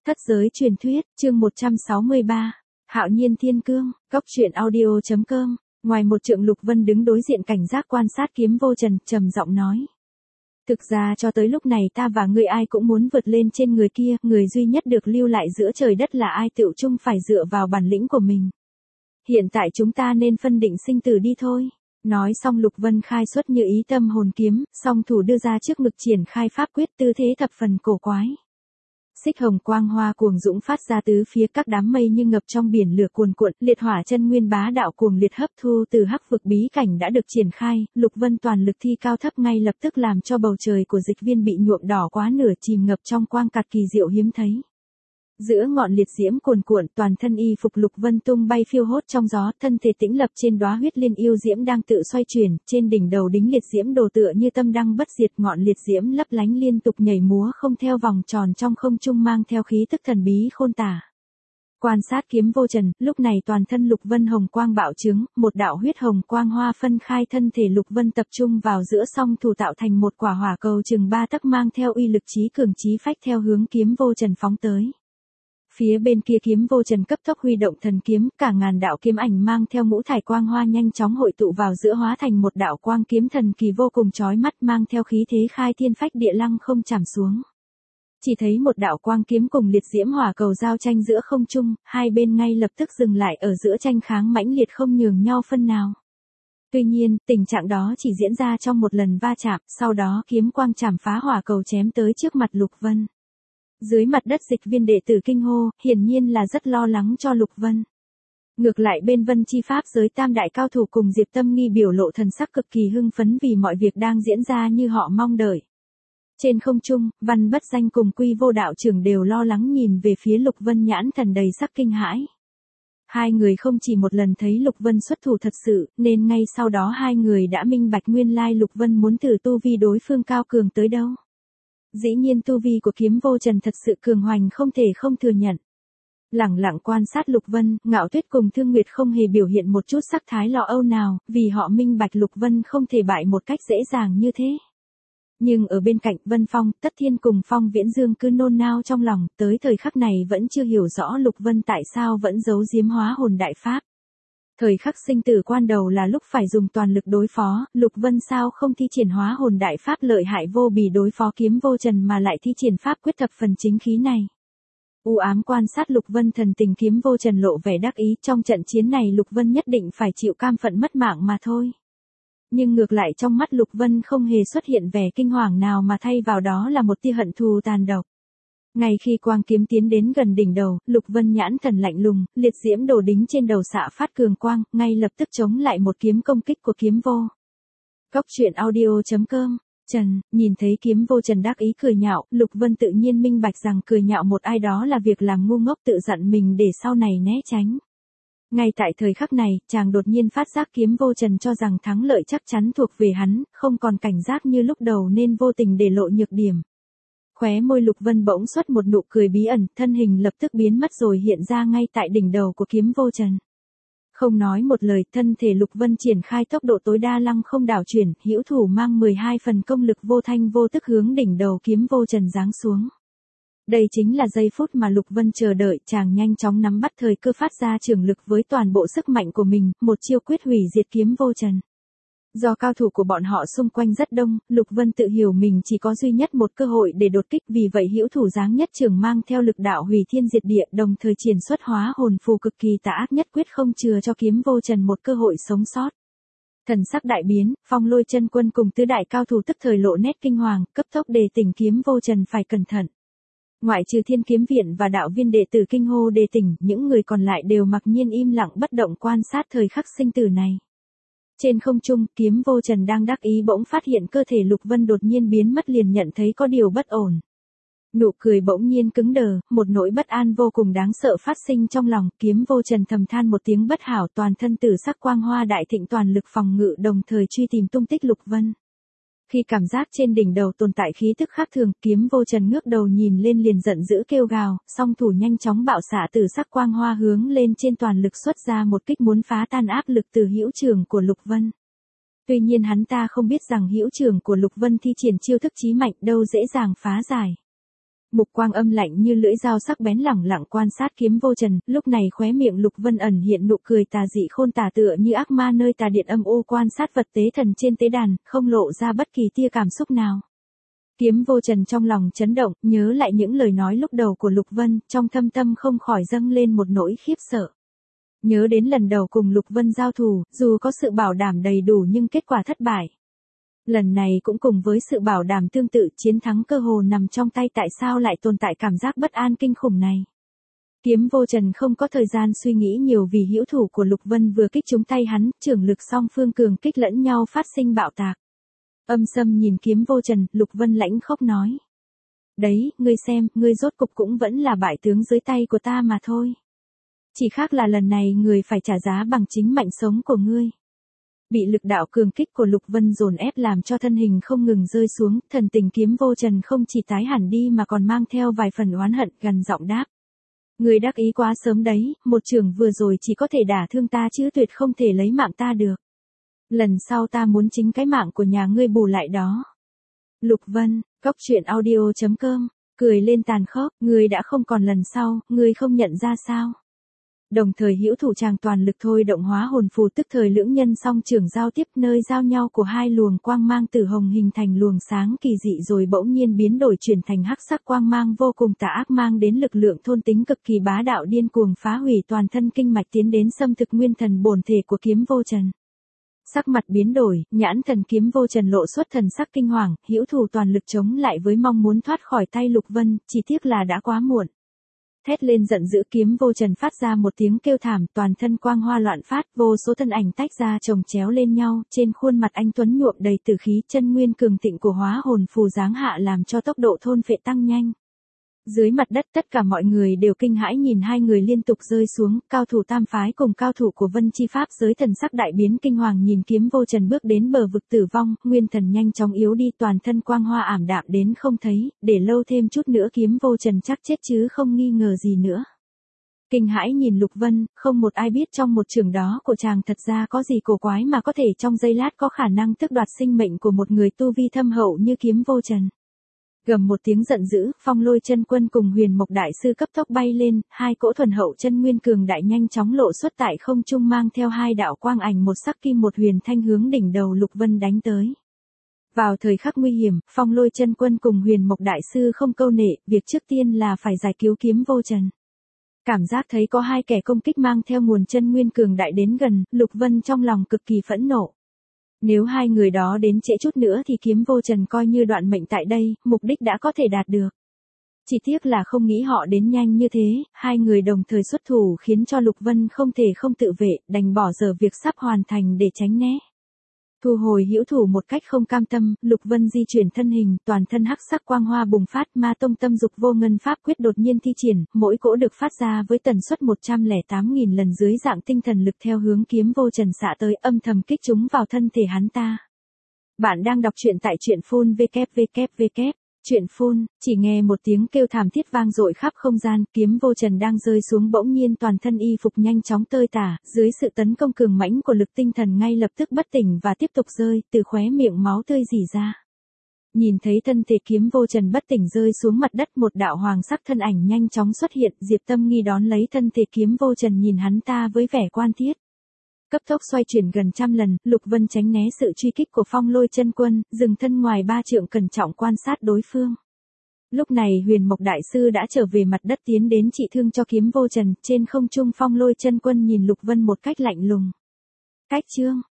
Thất giới truyền thuyết, chương 163. Hạo nhiên thiên cương, góc truyện audio.com. Ngoài một trượng, Lục Vân đứng đối diện cảnh giác quan sát Kiếm Vô Trần, trầm giọng nói. Thực ra cho tới lúc này ta và ngươi ai cũng muốn vượt lên trên người kia, người duy nhất được lưu lại giữa trời đất là ai tựu chung phải dựa vào bản lĩnh của mình. Hiện tại chúng ta nên phân định sinh tử đi thôi. Nói xong Lục Vân khai xuất như ý tâm hồn kiếm, song thủ đưa ra trước ngực triển khai pháp quyết, tư thế thập phần cổ quái. Xích hồng quang hoa cuồng dũng phát ra tứ phía, các đám mây như ngập trong biển lửa cuồn cuộn, liệt hỏa chân nguyên bá đạo cuồng liệt hấp thu từ hắc vực bí cảnh đã được triển khai, Lục Vân toàn lực thi cao thấp ngay lập tức làm cho bầu trời của Dịch Viên bị nhuộm đỏ quá nửa, chìm ngập trong quang cạt kỳ diệu hiếm thấy. Giữa ngọn liệt diễm cuồn cuộn, toàn thân y phục Lục Vân tung bay phiêu hốt trong gió, thân thể tĩnh lập trên đóa huyết liên yêu diễm đang tự xoay chuyển, trên đỉnh đầu đính liệt diễm đồ tựa như tâm đăng bất diệt, ngọn liệt diễm lấp lánh liên tục nhảy múa không theo vòng tròn trong không trung, mang theo khí tức thần bí khôn tả. Quan sát Kiếm Vô Trần, lúc này toàn thân Lục Vân hồng quang bạo trướng, một đạo huyết hồng quang hoa phân khai thân thể Lục Vân tập trung vào giữa, song thủ tạo thành một quả hỏa cầu chừng 3 tấc, mang theo uy lực chí cường chí phách theo hướng Kiếm Vô Trần phóng tới. Phía bên kia Kiếm Vô Trần cấp tốc huy động thần kiếm, cả ngàn đạo kiếm ảnh mang theo ngũ thải quang hoa nhanh chóng hội tụ vào giữa, hóa thành một đạo quang kiếm thần kỳ vô cùng chói mắt, mang theo khí thế khai thiên phách địa lăng không chạm xuống. Chỉ thấy một đạo quang kiếm cùng liệt diễm hỏa cầu giao tranh giữa không trung, hai bên ngay lập tức dừng lại ở giữa, tranh kháng mãnh liệt không nhường nhau phân nào. Tuy nhiên, tình trạng đó chỉ diễn ra trong một lần va chạm, sau đó kiếm quang chảm phá hỏa cầu chém tới trước mặt Lục Vân. Dưới mặt đất Dịch Viên đệ tử kinh hô, hiển nhiên là rất lo lắng cho Lục Vân. Ngược lại bên Vân Chi Pháp giới tam đại cao thủ cùng Diệp Tâm Nghi biểu lộ thần sắc cực kỳ hưng phấn vì mọi việc đang diễn ra như họ mong đợi. Trên không trung, Văn Bất Danh cùng Quy Vô đạo trưởng đều lo lắng nhìn về phía Lục Vân, nhãn thần đầy sắc kinh hãi. Hai người không chỉ một lần thấy Lục Vân xuất thủ thật sự, nên ngay sau đó hai người đã minh bạch nguyên lai Lục Vân muốn thử tu vi đối phương cao cường tới đâu. Dĩ nhiên tu vi của Kiếm Vô Trần thật sự cường hoành không thể không thừa nhận. Lẳng lặng quan sát Lục Vân, Ngạo Tuyết cùng Thương Nguyệt không hề biểu hiện một chút sắc thái lo âu nào, vì họ minh bạch Lục Vân không thể bại một cách dễ dàng như thế. Nhưng ở bên cạnh Vân Phong, Tất Thiên cùng Phong Viễn Dương cứ nôn nao trong lòng, tới thời khắc này vẫn chưa hiểu rõ Lục Vân tại sao vẫn giấu giếm hóa hồn đại pháp. Thời khắc sinh tử quan đầu là lúc phải dùng toàn lực đối phó, Lục Vân sao không thi triển hóa hồn đại pháp lợi hại vô bì đối phó Kiếm Vô Trần mà lại thi triển pháp quyết thập phần chính khí này. U ám quan sát Lục Vân, thần tình Kiếm Vô Trần lộ vẻ đắc ý, trong trận chiến này Lục Vân nhất định phải chịu cam phận mất mạng mà thôi. Nhưng ngược lại trong mắt Lục Vân không hề xuất hiện vẻ kinh hoàng nào, mà thay vào đó là một tia hận thù tàn độc. Ngay khi quang kiếm tiến đến gần đỉnh đầu, Lục Vân nhãn thần lạnh lùng, liệt diễm đồ đính trên đầu xạ phát cường quang, ngay lập tức chống lại một kiếm công kích của Kiếm Vô. Góc truyện audio.com. Trần, nhìn thấy Kiếm Vô Trần đắc ý cười nhạo, Lục Vân tự nhiên minh bạch rằng cười nhạo một ai đó là việc làm ngu ngốc, tự dặn mình để sau này né tránh. Ngay tại thời khắc này, chàng đột nhiên phát giác Kiếm Vô Trần cho rằng thắng lợi chắc chắn thuộc về hắn, không còn cảnh giác như lúc đầu nên vô tình để lộ nhược điểm. Khóe môi Lục Vân bỗng xuất một nụ cười bí ẩn, thân hình lập tức biến mất rồi hiện ra ngay tại đỉnh đầu của Kiếm Vô Trần. Không nói một lời, thân thể Lục Vân triển khai tốc độ tối đa lăng không đảo chuyển, hữu thủ mang 12 phần công lực vô thanh vô tức hướng đỉnh đầu Kiếm Vô Trần giáng xuống. Đây chính là giây phút mà Lục Vân chờ đợi, chàng nhanh chóng nắm bắt thời cơ phát ra trường lực với toàn bộ sức mạnh của mình, một chiêu quyết hủy diệt Kiếm Vô Trần. Do cao thủ của bọn họ xung quanh rất đông, Lục Vân tự hiểu mình chỉ có duy nhất một cơ hội để đột kích, vì vậy hữu thủ giáng nhất trường mang theo lực đạo hủy thiên diệt địa, đồng thời triển xuất hóa hồn phù cực kỳ tà ác nhất quyết, không chừa cho Kiếm Vô Trần một cơ hội sống sót. Thần sắc đại biến, Phong Lôi Chân Quân cùng tứ đại cao thủ tức thời lộ nét kinh hoàng, cấp tốc đề tỉnh Kiếm Vô Trần phải cẩn thận. Ngoại trừ Thiên Kiếm Viện và đạo viên đệ tử kinh hô đề tỉnh, những người còn lại đều mặc nhiên im lặng bất động quan sát thời khắc sinh tử này. Trên không trung, Kiếm Vô Trần đang đắc ý bỗng phát hiện cơ thể Lục Vân đột nhiên biến mất, liền nhận thấy có điều bất ổn. Nụ cười bỗng nhiên cứng đờ, một nỗi bất an vô cùng đáng sợ phát sinh trong lòng, Kiếm Vô Trần thầm than một tiếng bất hảo, toàn thân tử sắc quang hoa đại thịnh, toàn lực phòng ngự đồng thời truy tìm tung tích Lục Vân. Khi cảm giác trên đỉnh đầu tồn tại khí tức khác thường, Kiếm Vô Trần ngước đầu nhìn lên liền giận dữ kêu gào, song thủ nhanh chóng bạo xạ tử sắc quang hoa hướng lên trên, toàn lực xuất ra một kích muốn phá tan áp lực từ hữu trường của Lục Vân. Tuy nhiên hắn ta không biết rằng hữu trường của Lục Vân thi triển chiêu thức chí mạnh đâu dễ dàng phá giải. Mục quang âm lạnh như lưỡi dao sắc bén lẳng lặng quan sát kiếm vô trần, lúc này khóe miệng Lục Vân ẩn hiện nụ cười tà dị khôn tả tựa như ác ma nơi tà điện âm u quan sát vật tế thần trên tế đàn, không lộ ra bất kỳ tia cảm xúc nào. Kiếm vô trần trong lòng chấn động, nhớ lại những lời nói lúc đầu của Lục Vân, trong thâm tâm không khỏi dâng lên một nỗi khiếp sợ. Nhớ đến lần đầu cùng Lục Vân giao thủ, dù có sự bảo đảm đầy đủ nhưng kết quả thất bại. Lần này cũng cùng với sự bảo đảm tương tự, chiến thắng cơ hồ nằm trong tay, tại sao lại tồn tại cảm giác bất an kinh khủng này. Kiếm vô trần không có thời gian suy nghĩ nhiều vì hữu thủ của Lục Vân vừa kích trúng tay hắn, trưởng lực song phương cường kích lẫn nhau phát sinh bạo tạc. Âm sâm nhìn kiếm vô trần, Lục Vân lãnh khốc nói. Đấy, ngươi xem, ngươi rốt cục cũng vẫn là bại tướng dưới tay của ta mà thôi. Chỉ khác là lần này người phải trả giá bằng chính mệnh sống của ngươi. Bị lực đạo cường kích của Lục Vân dồn ép làm cho thân hình không ngừng rơi xuống, thần tình kiếm vô trần không chỉ tái hẳn đi mà còn mang theo vài phần oán hận, gần giọng đáp. Ngươi đắc ý quá sớm đấy, một trường vừa rồi chỉ có thể đả thương ta chứ tuyệt không thể lấy mạng ta được. Lần sau ta muốn chính cái mạng của nhà ngươi bù lại đó. Lục Vân, Cốc Truyện Audio.com, cười lên tàn khốc, ngươi đã không còn lần sau, ngươi không nhận ra sao? Đồng thời hữu thủ chàng toàn lực thôi động hóa hồn phù, tức thời lưỡng nhân song trường giao tiếp, nơi giao nhau của hai luồng quang mang tử hồng hình thành luồng sáng kỳ dị rồi bỗng nhiên biến đổi chuyển thành hắc sắc quang mang vô cùng tà ác, mang đến lực lượng thôn tính cực kỳ bá đạo, điên cuồng phá hủy toàn thân kinh mạch, tiến đến xâm thực nguyên thần bổn thể của kiếm vô trần. Sắc mặt biến đổi, nhãn thần kiếm vô trần lộ xuất thần sắc kinh hoàng, hữu thủ toàn lực chống lại với mong muốn thoát khỏi tay Lục Vân, chỉ tiếc là đã quá muộn. Thét lên giận dữ, kiếm vô trần phát ra một tiếng kêu thảm, toàn thân quang hoa loạn phát, vô số thân ảnh tách ra chồng chéo lên nhau, trên khuôn mặt anh tuấn nhuộm đầy tử khí, chân nguyên cường thịnh của hóa hồn phù giáng hạ làm cho tốc độ thôn phệ tăng nhanh. Dưới mặt đất tất cả mọi người đều kinh hãi nhìn hai người liên tục rơi xuống, cao thủ tam phái cùng cao thủ của Vân Chi Pháp giới thần sắc đại biến kinh hoàng nhìn kiếm vô trần bước đến bờ vực tử vong, nguyên thần nhanh chóng yếu đi, toàn thân quang hoa ảm đạm đến không thấy, để lâu thêm chút nữa kiếm vô trần chắc chết chứ không nghi ngờ gì nữa. Kinh hãi nhìn Lục Vân, không một ai biết trong một trường đó của chàng thật ra có gì cổ quái mà có thể trong giây lát có khả năng tước đoạt sinh mệnh của một người tu vi thâm hậu như kiếm vô trần. Gầm một tiếng giận dữ, Phong Lôi Chân Quân cùng Huyền Mộc Đại Sư cấp tốc bay lên, hai cỗ thuần hậu chân nguyên cường đại nhanh chóng lộ xuất tại không trung, mang theo hai đạo quang ảnh một sắc kim một huyền thanh hướng đỉnh đầu Lục Vân đánh tới. Vào thời khắc nguy hiểm, Phong Lôi Chân Quân cùng Huyền Mộc Đại Sư không câu nệ, việc trước tiên là phải giải cứu kiếm vô trần. Cảm giác thấy có hai kẻ công kích mang theo nguồn chân nguyên cường đại đến gần, Lục Vân trong lòng cực kỳ phẫn nộ. Nếu hai người đó đến trễ chút nữa thì kiếm vô trần coi như đoạn mệnh tại đây, mục đích đã có thể đạt được. Chỉ tiếc là không nghĩ họ đến nhanh như thế, hai người đồng thời xuất thủ khiến cho Lục Vân không thể không tự vệ, đành bỏ dở việc sắp hoàn thành để tránh né. Thu hồi hữu thủ một cách không cam tâm, Lục Vân di chuyển thân hình, toàn thân hắc sắc quang hoa bùng phát, Ma Tông Tâm Dục Vô Ngân Pháp quyết đột nhiên thi triển, mỗi cỗ được phát ra với tần suất 108.000 lần dưới dạng tinh thần lực theo hướng kiếm vô trần xạ tới, âm thầm kích chúng vào thân thể hắn ta. Bạn đang đọc truyện tại truyện phun www. Truyện phun, chỉ nghe một tiếng kêu thảm thiết vang dội khắp không gian, kiếm vô trần đang rơi xuống bỗng nhiên toàn thân y phục nhanh chóng tơi tả, dưới sự tấn công cường mãnh của lực tinh thần ngay lập tức bất tỉnh và tiếp tục rơi, từ khóe miệng máu tươi rỉ ra. Nhìn thấy thân thể kiếm vô trần bất tỉnh rơi xuống mặt đất, một đạo hoàng sắc thân ảnh nhanh chóng xuất hiện, Diệp Tâm Nghi đón lấy thân thể kiếm vô trần nhìn hắn ta với vẻ quan thiết. Cấp tốc xoay chuyển gần 100 lần, Lục Vân tránh né sự truy kích của Phong Lôi Chân Quân, dừng thân ngoài 3 trượng cẩn trọng quan sát đối phương. Lúc này Huyền Mộc Đại Sư đã trở về mặt đất tiến đến trị thương cho kiếm vô trần, trên không trung Phong Lôi Chân Quân nhìn Lục Vân một cách lạnh lùng. Cách chương